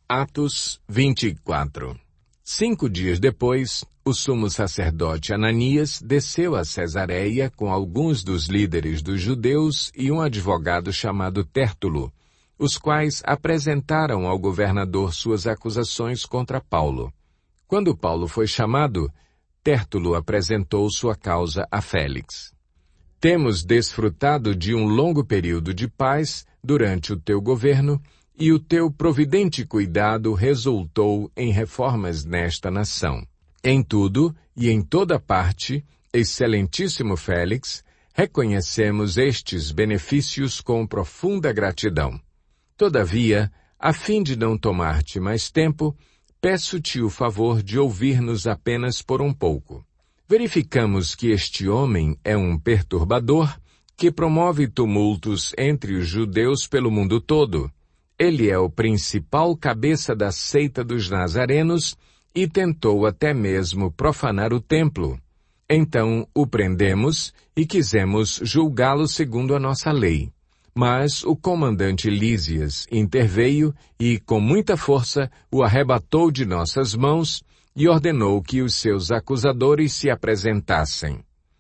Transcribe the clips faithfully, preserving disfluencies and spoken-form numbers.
Atos vinte e quatro. Cinco dias depois, o sumo sacerdote Ananias desceu a Cesareia com alguns dos líderes dos judeus e um advogado chamado Tértulo, os quais apresentaram ao governador suas acusações contra Paulo. Quando Paulo foi chamado, Tértulo apresentou sua causa a Félix. Temos desfrutado de um longo período de paz durante o teu governo, e o teu providente cuidado resultou em reformas nesta nação. Em tudo e em toda parte, excelentíssimo Félix, reconhecemos estes benefícios com profunda gratidão. Todavia, a fim de não tomar-te mais tempo, peço-te o favor de ouvir-nos apenas por um pouco. Verificamos que este homem é um perturbador que promove tumultos entre os judeus pelo mundo todo. Ele é o principal cabeça da seita dos nazarenos e tentou até mesmo profanar o templo. Então o prendemos e quisemos julgá-lo segundo a nossa lei. Mas o comandante Lísias interveio e, com muita força, o arrebatou de nossas mãos e ordenou que os seus acusadores se apresentassem.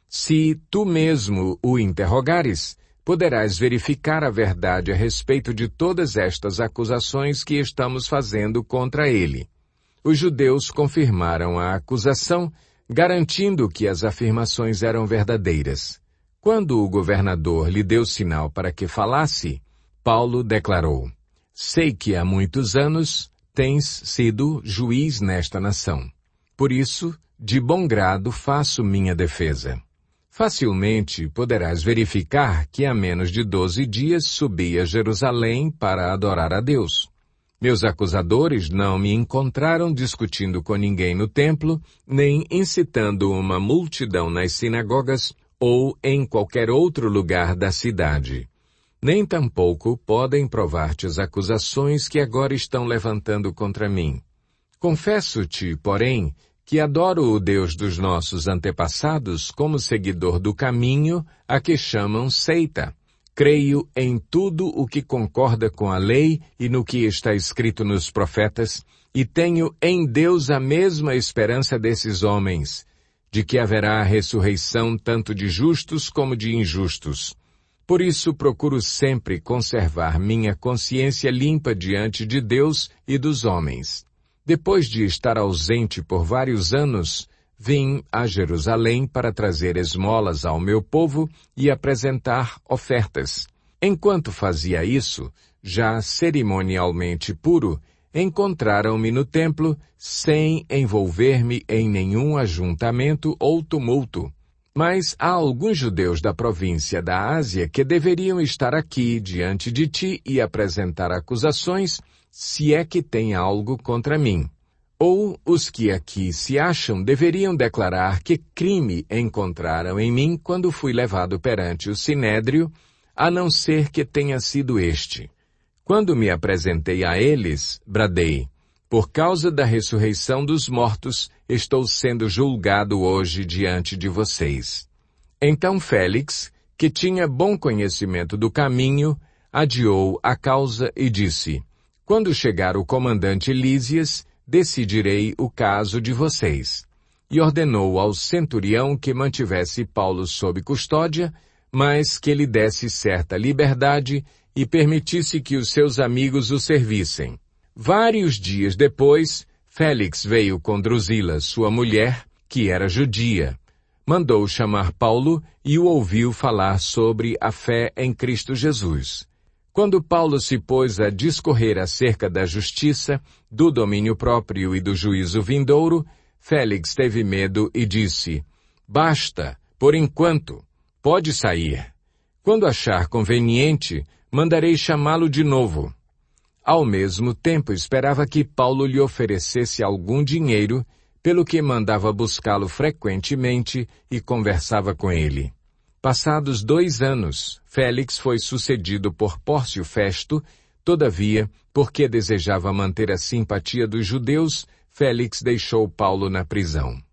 Se tu mesmo o interrogares, poderás verificar a verdade a respeito de todas estas acusações que estamos fazendo contra ele. Os judeus confirmaram a acusação, garantindo que as afirmações eram verdadeiras. Quando o governador lhe deu sinal para que falasse, Paulo declarou: sei que há muitos anos tens sido juiz nesta nação. Por isso, de bom grado faço minha defesa. Facilmente poderás verificar que há menos de doze dias subi a Jerusalém para adorar a Deus. Meus acusadores não me encontraram discutindo com ninguém no templo, nem incitando uma multidão nas sinagogas ou em qualquer outro lugar da cidade. Nem tampouco podem provar-te as acusações que agora estão levantando contra mim. Confesso-te, porém, que adoro o Deus dos nossos antepassados como seguidor do caminho a que chamam seita. Creio em tudo o que concorda com a lei e no que está escrito nos profetas, e tenho em Deus a mesma esperança desses homens, de que haverá a ressurreição tanto de justos como de injustos. Por isso procuro sempre conservar minha consciência limpa diante de Deus e dos homens. Depois de estar ausente por vários anos, vim a Jerusalém para trazer esmolas ao meu povo e apresentar ofertas. Enquanto fazia isso, já cerimonialmente puro, encontraram-me no templo sem envolver-me em nenhum ajuntamento ou tumulto. Mas há alguns judeus da província da Ásia que deveriam estar aqui diante de ti e apresentar acusações, se é que tem algo contra mim. Ou os que aqui se acham deveriam declarar que crime encontraram em mim quando fui levado perante o Sinédrio, a não ser que tenha sido este. Quando me apresentei a eles, bradei: por causa da ressurreição dos mortos, estou sendo julgado hoje diante de vocês. Então Félix, que tinha bom conhecimento do caminho, adiou a causa e disse: quando chegar o comandante Lísias, decidirei o caso de vocês. E ordenou ao centurião que mantivesse Paulo sob custódia, mas que lhe desse certa liberdade e permitisse que os seus amigos o servissem. Vários dias depois, Félix veio com Drusila, sua mulher, que era judia. Mandou chamar Paulo e o ouviu falar sobre a fé em Cristo Jesus. Quando Paulo se pôs a discorrer acerca da justiça, do domínio próprio e do juízo vindouro, Félix teve medo e disse: basta, por enquanto, pode sair. Quando achar conveniente, mandarei chamá-lo de novo. Ao mesmo tempo, esperava que Paulo lhe oferecesse algum dinheiro, pelo que mandava buscá-lo frequentemente e conversava com ele. Passados dois anos, Félix foi sucedido por Pórcio Festo. Todavia, porque desejava manter a simpatia dos judeus, Félix deixou Paulo na prisão.